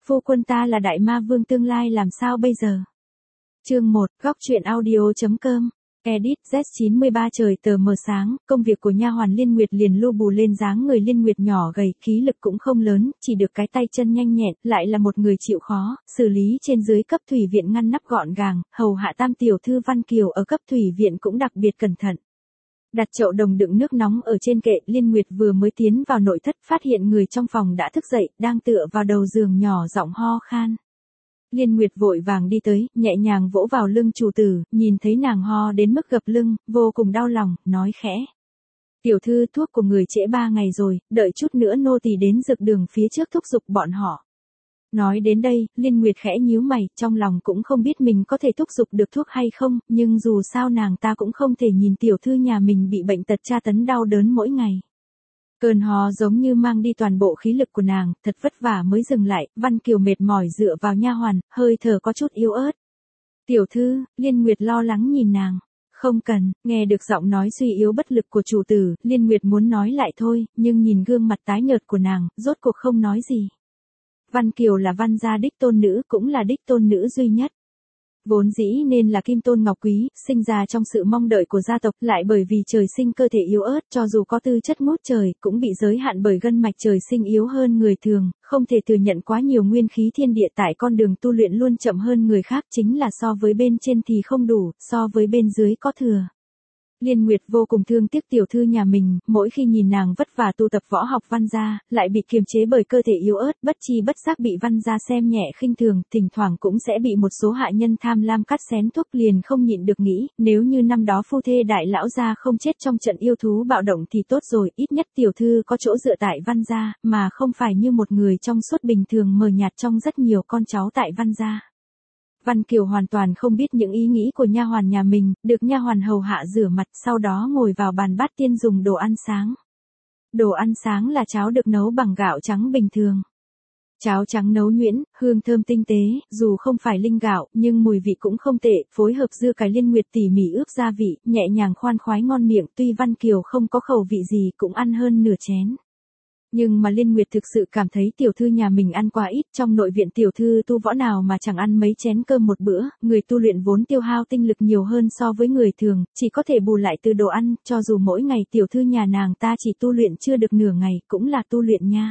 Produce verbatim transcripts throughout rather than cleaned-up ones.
phu quân ta là đại ma vương tương lai làm sao bây giờ? Chương một, góc truyện audio.com. Edit Z chín mươi ba. Trời tờ mờ sáng, công việc của nha hoàn Liên Nguyệt liền lu bù lên. Dáng người Liên Nguyệt nhỏ gầy, khí lực cũng không lớn, chỉ được cái tay chân nhanh nhẹn, lại là một người chịu khó, xử lý trên dưới cấp thủy viện ngăn nắp gọn gàng, hầu hạ tam tiểu thư Văn Kiều ở cấp thủy viện cũng đặc biệt cẩn thận. Đặt chậu đồng đựng nước nóng ở trên kệ, Liên Nguyệt vừa mới tiến vào nội thất, phát hiện người trong phòng đã thức dậy, đang tựa vào đầu giường nhỏ giọng ho khan. Liên Nguyệt vội vàng đi tới, nhẹ nhàng vỗ vào lưng chủ tử, nhìn thấy nàng ho đến mức gập lưng, vô cùng đau lòng, nói khẽ. Tiểu thư, thuốc của người trễ ba ngày rồi, đợi chút nữa nô tỳ đến dược đường phía trước thúc giục bọn họ. Nói đến đây, Liên Nguyệt khẽ nhíu mày, trong lòng cũng không biết mình có thể thúc giục được thuốc hay không, nhưng dù sao nàng ta cũng không thể nhìn tiểu thư nhà mình bị bệnh tật tra tấn đau đớn mỗi ngày. Cơn ho giống như mang đi toàn bộ khí lực của nàng, thật vất vả mới dừng lại. Văn Kiều mệt mỏi dựa vào nha hoàn, hơi thở có chút yếu ớt. Tiểu thư, Liên Nguyệt lo lắng nhìn nàng. Không cần, nghe được giọng nói suy yếu bất lực của chủ tử, Liên Nguyệt muốn nói lại thôi, nhưng nhìn gương mặt tái nhợt của nàng, rốt cuộc không nói gì. Văn Kiều là Văn gia đích tôn nữ, cũng là đích tôn nữ duy nhất. Vốn dĩ nên là kim tôn ngọc quý, sinh ra trong sự mong đợi của gia tộc, lại bởi vì trời sinh cơ thể yếu ớt, cho dù có tư chất ngút trời, cũng bị giới hạn bởi gân mạch trời sinh yếu hơn người thường, không thể thừa nhận quá nhiều nguyên khí thiên địa, tại con đường tu luyện luôn chậm hơn người khác, chính là so với bên trên thì không đủ, so với bên dưới có thừa. Liên Nguyệt vô cùng thương tiếc tiểu thư nhà mình, mỗi khi nhìn nàng vất vả tu tập võ học Văn gia, lại bị kiềm chế bởi cơ thể yếu ớt, bất chi bất giác bị Văn gia xem nhẹ khinh thường, thỉnh thoảng cũng sẽ bị một số hạ nhân tham lam cắt xén thuốc, liền không nhịn được nghĩ, nếu như năm đó phu thê đại lão gia không chết trong trận yêu thú bạo động thì tốt rồi, ít nhất tiểu thư có chỗ dựa tại Văn gia, mà không phải như một người trong suốt bình thường mờ nhạt trong rất nhiều con cháu tại Văn gia. Văn Kiều hoàn toàn không biết những ý nghĩ của nha hoàn nhà mình, được nha hoàn hầu hạ rửa mặt, sau đó ngồi vào bàn bát tiên dùng đồ ăn sáng. Đồ ăn sáng là cháo được nấu bằng gạo trắng bình thường. Cháo trắng nấu nhuyễn, hương thơm tinh tế, dù không phải linh gạo, nhưng mùi vị cũng không tệ, phối hợp dưa cải Liên Nguyệt tỉ mỉ ướp gia vị, nhẹ nhàng khoan khoái ngon miệng, tuy Văn Kiều không có khẩu vị gì cũng ăn hơn nửa chén. Nhưng mà Liên Nguyệt thực sự cảm thấy tiểu thư nhà mình ăn quá ít, trong nội viện tiểu thư tu võ nào mà chẳng ăn mấy chén cơm một bữa, người tu luyện vốn tiêu hao tinh lực nhiều hơn so với người thường, chỉ có thể bù lại từ đồ ăn, cho dù mỗi ngày tiểu thư nhà nàng ta chỉ tu luyện chưa được nửa ngày, cũng là tu luyện nha.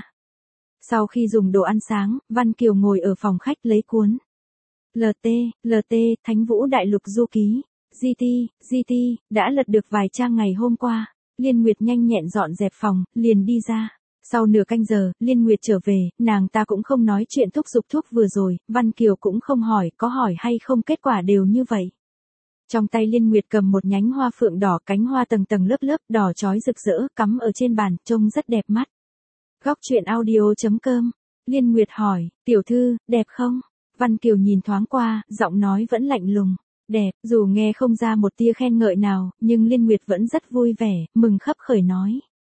Sau khi dùng đồ ăn sáng, Văn Kiều ngồi ở phòng khách lấy cuốn lờ tê, lờ tê, Thánh Vũ Đại Lục Du Ký, giê tê, giê tê, đã lật được vài trang ngày hôm qua. Liên Nguyệt nhanh nhẹn dọn dẹp phòng, liền đi ra. Sau nửa canh giờ, Liên Nguyệt trở về, nàng ta cũng không nói chuyện thúc giục thuốc vừa rồi, Văn Kiều cũng không hỏi, có hỏi hay không kết quả đều như vậy. Trong tay Liên Nguyệt cầm một nhánh hoa phượng đỏ, cánh hoa tầng tầng lớp lớp, đỏ chói rực rỡ, cắm ở trên bàn, trông rất đẹp mắt. Góc truyện audio.com. Liên Nguyệt hỏi, tiểu thư, đẹp không? Văn Kiều nhìn thoáng qua, giọng nói vẫn lạnh lùng. Đẹp, dù nghe không ra một tia khen ngợi nào, nhưng Liên Nguyệt vẫn rất vui vẻ, mừng khấp khởi nói.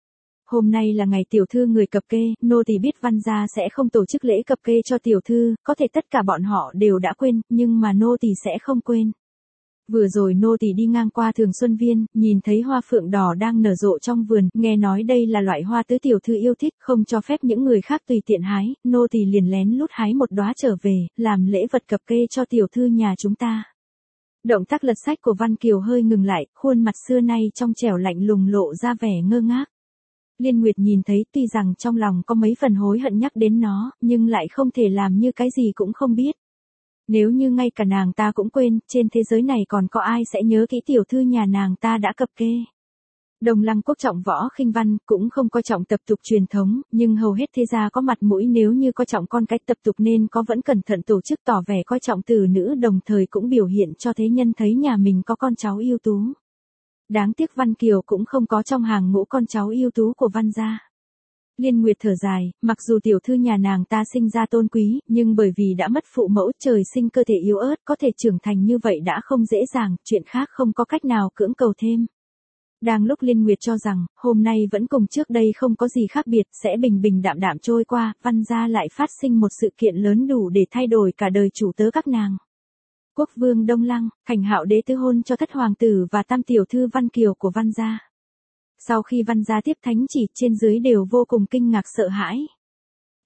Hôm nay là ngày tiểu thư người cập kê, nô tỳ biết Văn gia sẽ không tổ chức lễ cập kê cho tiểu thư, có thể tất cả bọn họ đều đã quên, nhưng mà nô tỳ sẽ không quên. Vừa rồi nô tỳ đi ngang qua Thường Xuân Viên, nhìn thấy hoa phượng đỏ đang nở rộ trong vườn, nghe nói đây là loại hoa tứ tiểu thư yêu thích, không cho phép những người khác tùy tiện hái, nô tỳ liền lén lút hái một đóa trở về, làm lễ vật cập kê cho tiểu thư nhà chúng ta. Động tác lật sách của Văn Kiều hơi ngừng lại, khuôn mặt xưa nay trong trẻo lạnh lùng lộ ra vẻ ngơ ngác. Liên Nguyệt nhìn thấy, tuy rằng trong lòng có mấy phần hối hận nhắc đến nó, nhưng lại không thể làm như cái gì cũng không biết. Nếu như ngay cả nàng ta cũng quên, trên thế giới này còn có ai sẽ nhớ kỹ tiểu thư nhà nàng ta đã cập kê. Đồng Lăng quốc trọng võ khinh văn, cũng không coi trọng tập tục truyền thống, nhưng hầu hết thế gia có mặt mũi, nếu như coi trọng con cái tập tục nên có vẫn cẩn thận tổ chức tỏ vẻ coi trọng tử nữ, đồng thời cũng biểu hiện cho thế nhân thấy nhà mình có con cháu ưu tú. Đáng tiếc Văn Kiều cũng không có trong hàng ngũ con cháu ưu tú của Văn gia. Liên Nguyệt thở dài, mặc dù tiểu thư nhà nàng ta sinh ra tôn quý, nhưng bởi vì đã mất phụ mẫu, trời sinh cơ thể yếu ớt, có thể trưởng thành như vậy đã không dễ dàng, chuyện khác không có cách nào cưỡng cầu thêm. Đang lúc Liên Nguyệt cho rằng, hôm nay vẫn cùng trước đây không có gì khác biệt, sẽ bình bình đạm đạm trôi qua, Văn gia lại phát sinh một sự kiện lớn đủ để thay đổi cả đời chủ tớ các nàng. Quốc vương Đông Lăng, Thành Hạo đế tứ hôn cho thất hoàng tử và tam tiểu thư Văn Kiều của Văn gia. Sau khi Văn gia tiếp thánh chỉ, trên dưới đều vô cùng kinh ngạc sợ hãi.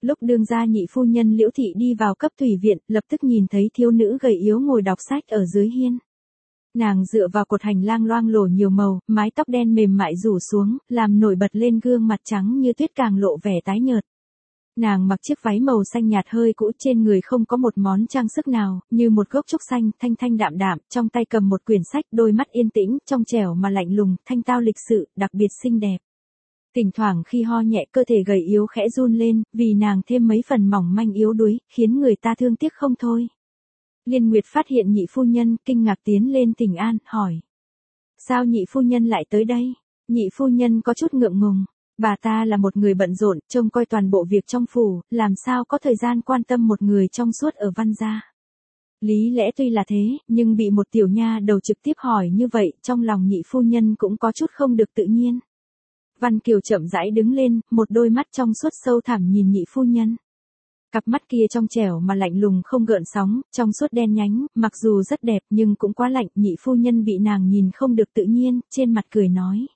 lúc đương gia nhị phu nhân Liễu Thị đi vào cấp tùy viện, lập tức nhìn thấy thiếu nữ gầy yếu ngồi đọc sách ở dưới hiên. Nàng dựa vào cột hành lang loang lổ nhiều màu, mái tóc đen mềm mại rủ xuống, làm nổi bật lên gương mặt trắng như tuyết càng lộ vẻ tái nhợt. Nàng mặc chiếc váy màu xanh nhạt hơi cũ, trên người không có một món trang sức nào, như một gốc trúc xanh, thanh thanh đạm đạm, trong tay cầm một quyển sách, đôi mắt yên tĩnh, trong trẻo mà lạnh lùng, thanh tao lịch sự, đặc biệt xinh đẹp. Thỉnh thoảng khi ho nhẹ, cơ thể gầy yếu khẽ run lên, vì nàng thêm mấy phần mỏng manh yếu đuối, khiến người ta thương tiếc không thôi. Liên Nguyệt phát hiện nhị phu nhân, kinh ngạc tiến lên thỉnh an, hỏi. Sao nhị phu nhân lại tới đây? Nhị phu nhân có chút ngượng ngùng. Bà ta là một người bận rộn, trông coi toàn bộ việc trong phủ, làm sao có thời gian quan tâm một người trong suốt ở Văn gia. Lý lẽ tuy là thế, nhưng bị một tiểu nha đầu trực tiếp hỏi như vậy, trong lòng nhị phu nhân cũng có chút không được tự nhiên. Văn Kiều chậm rãi đứng lên, một đôi mắt trong suốt sâu thẳm nhìn nhị phu nhân. Cặp mắt kia trong trẻo mà lạnh lùng không gợn sóng, trong suốt đen nhánh, mặc dù rất đẹp nhưng cũng quá lạnh, nhị phu nhân bị nàng nhìn không được tự nhiên, trên mặt cười nói.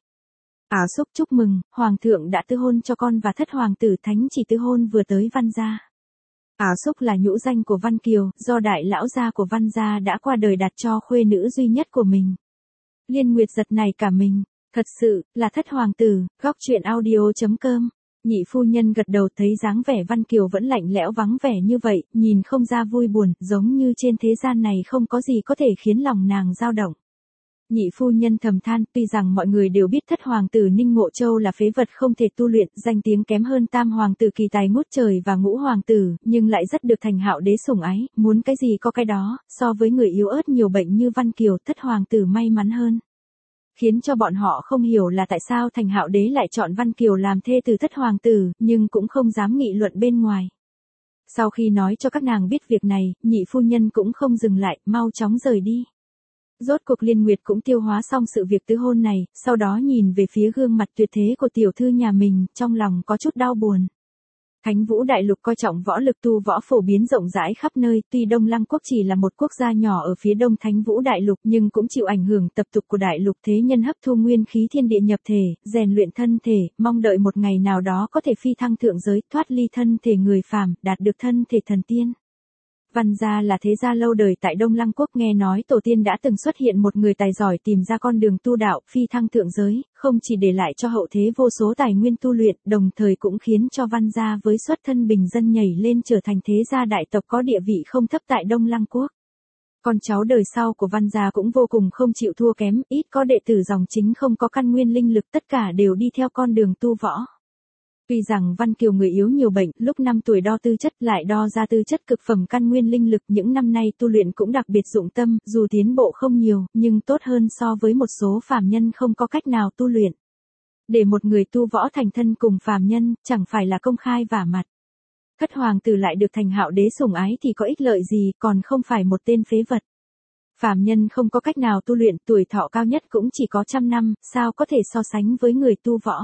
Ả Xúc chúc mừng, Hoàng thượng đã tư hôn cho con và thất hoàng tử Thánh Chỉ tư hôn vừa tới Văn gia. Ả Xúc là nhũ danh của Văn Kiều, do đại lão gia của Văn gia đã qua đời đặt cho khuê nữ duy nhất của mình. Liên Nguyệt giật này cả mình, thật sự, là thất hoàng tử, góc truyện audio chấm com. Nhị phu nhân gật đầu, thấy dáng vẻ Văn Kiều vẫn lạnh lẽo vắng vẻ như vậy, nhìn không ra vui buồn, giống như trên thế gian này không có gì có thể khiến lòng nàng dao động. Nhị phu nhân thầm than, tuy rằng mọi người đều biết thất hoàng tử Ninh Ngộ Châu là phế vật không thể tu luyện, danh tiếng kém hơn tam hoàng tử Kỳ Tài ngút trời và ngũ hoàng tử, nhưng lại rất được Thành Hạo đế sủng ái, muốn cái gì có cái đó, so với người yếu ớt nhiều bệnh như Văn Kiều, thất hoàng tử may mắn hơn. Khiến cho bọn họ không hiểu là tại sao Thành Hạo đế lại chọn Văn Kiều làm thê từ thất hoàng tử, nhưng cũng không dám nghị luận bên ngoài. Sau khi nói cho các nàng biết việc này, nhị phu nhân cũng không dừng lại, mau chóng rời đi. Rốt cuộc Liên Nguyệt cũng tiêu hóa xong sự việc tứ hôn này, sau đó nhìn về phía gương mặt tuyệt thế của tiểu thư nhà mình, trong lòng có chút đau buồn. Thánh Vũ Đại Lục coi trọng võ lực, tu võ phổ biến rộng rãi khắp nơi, tuy Đông Lăng quốc chỉ là một quốc gia nhỏ ở phía đông Thánh Vũ Đại Lục nhưng cũng chịu ảnh hưởng tập tục của Đại Lục, thế nhân hấp thu nguyên khí thiên địa nhập thể, rèn luyện thân thể, mong đợi một ngày nào đó có thể phi thăng thượng giới, thoát ly thân thể người phàm, đạt được thân thể thần tiên. Văn gia là thế gia lâu đời tại Đông Lăng quốc, nghe nói tổ tiên đã từng xuất hiện một người tài giỏi tìm ra con đường tu đạo, phi thăng thượng giới, không chỉ để lại cho hậu thế vô số tài nguyên tu luyện, đồng thời cũng khiến cho Văn gia với xuất thân bình dân nhảy lên trở thành thế gia đại tộc có địa vị không thấp tại Đông Lăng quốc. Con cháu đời sau của Văn gia cũng vô cùng không chịu thua kém, ít có đệ tử dòng chính không có căn nguyên linh lực, tất cả đều đi theo con đường tu võ. Tuy rằng Văn Kiều người yếu nhiều bệnh, lúc năm tuổi đo tư chất lại đo ra tư chất cực phẩm căn nguyên linh lực, những năm nay tu luyện cũng đặc biệt dụng tâm, dù tiến bộ không nhiều, nhưng tốt hơn so với một số phàm nhân không có cách nào tu luyện. Để một người tu võ thành thân cùng phàm nhân, chẳng phải là công khai vả mặt. Thất hoàng tử lại được Thành Hạo đế sủng ái thì có ích lợi gì, còn không phải một tên phế vật. Phàm nhân không có cách nào tu luyện, tuổi thọ cao nhất cũng chỉ có trăm năm, sao có thể so sánh với người tu võ.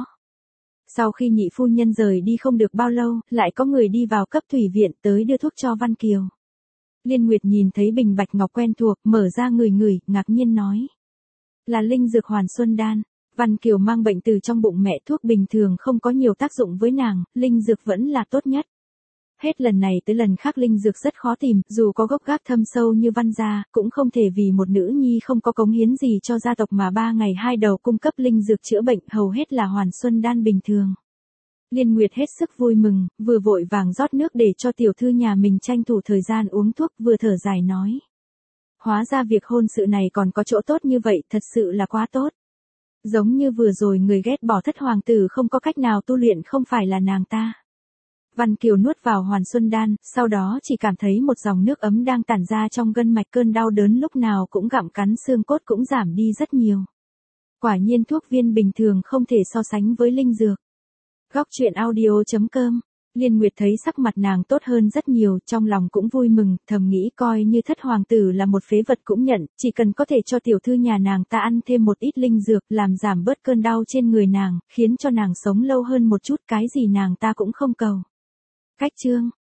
Sau khi nhị phu nhân rời đi không được bao lâu, lại có người đi vào cấp thủy viện tới đưa thuốc cho Văn Kiều. Liên Nguyệt nhìn thấy bình bạch ngọc quen thuộc, mở ra ngửi ngửi, ngạc nhiên nói. Là linh dược Hoàn Xuân Đan. Văn Kiều mang bệnh từ trong bụng mẹ, thuốc bình thường không có nhiều tác dụng với nàng, linh dược vẫn là tốt nhất. Hết lần này tới lần khác linh dược rất khó tìm, dù có gốc gác thâm sâu như Văn gia, cũng không thể vì một nữ nhi không có cống hiến gì cho gia tộc mà ba ngày hai đầu cung cấp linh dược chữa bệnh, hầu hết là Hoàn Xuân Đan bình thường. Liên Nguyệt hết sức vui mừng, vừa vội vàng rót nước để cho tiểu thư nhà mình tranh thủ thời gian uống thuốc, vừa thở dài nói. Hóa ra việc hôn sự này còn có chỗ tốt như vậy, thật sự là quá tốt. Giống như vừa rồi người ghét bỏ thất hoàng tử không có cách nào tu luyện không phải là nàng ta. Văn Kiều nuốt vào Hoàn Xuân Đan, sau đó chỉ cảm thấy một dòng nước ấm đang tản ra trong gân mạch, cơn đau đớn lúc nào cũng gặm cắn xương cốt cũng giảm đi rất nhiều. Quả nhiên thuốc viên bình thường không thể so sánh với linh dược. Góc truyện audio chấm com. Liên Nguyệt thấy sắc mặt nàng tốt hơn rất nhiều, trong lòng cũng vui mừng, thầm nghĩ coi như thất hoàng tử là một phế vật cũng nhận, chỉ cần có thể cho tiểu thư nhà nàng ta ăn thêm một ít linh dược, làm giảm bớt cơn đau trên người nàng, khiến cho nàng sống lâu hơn một chút, cái gì nàng ta cũng không cầu. Cách chương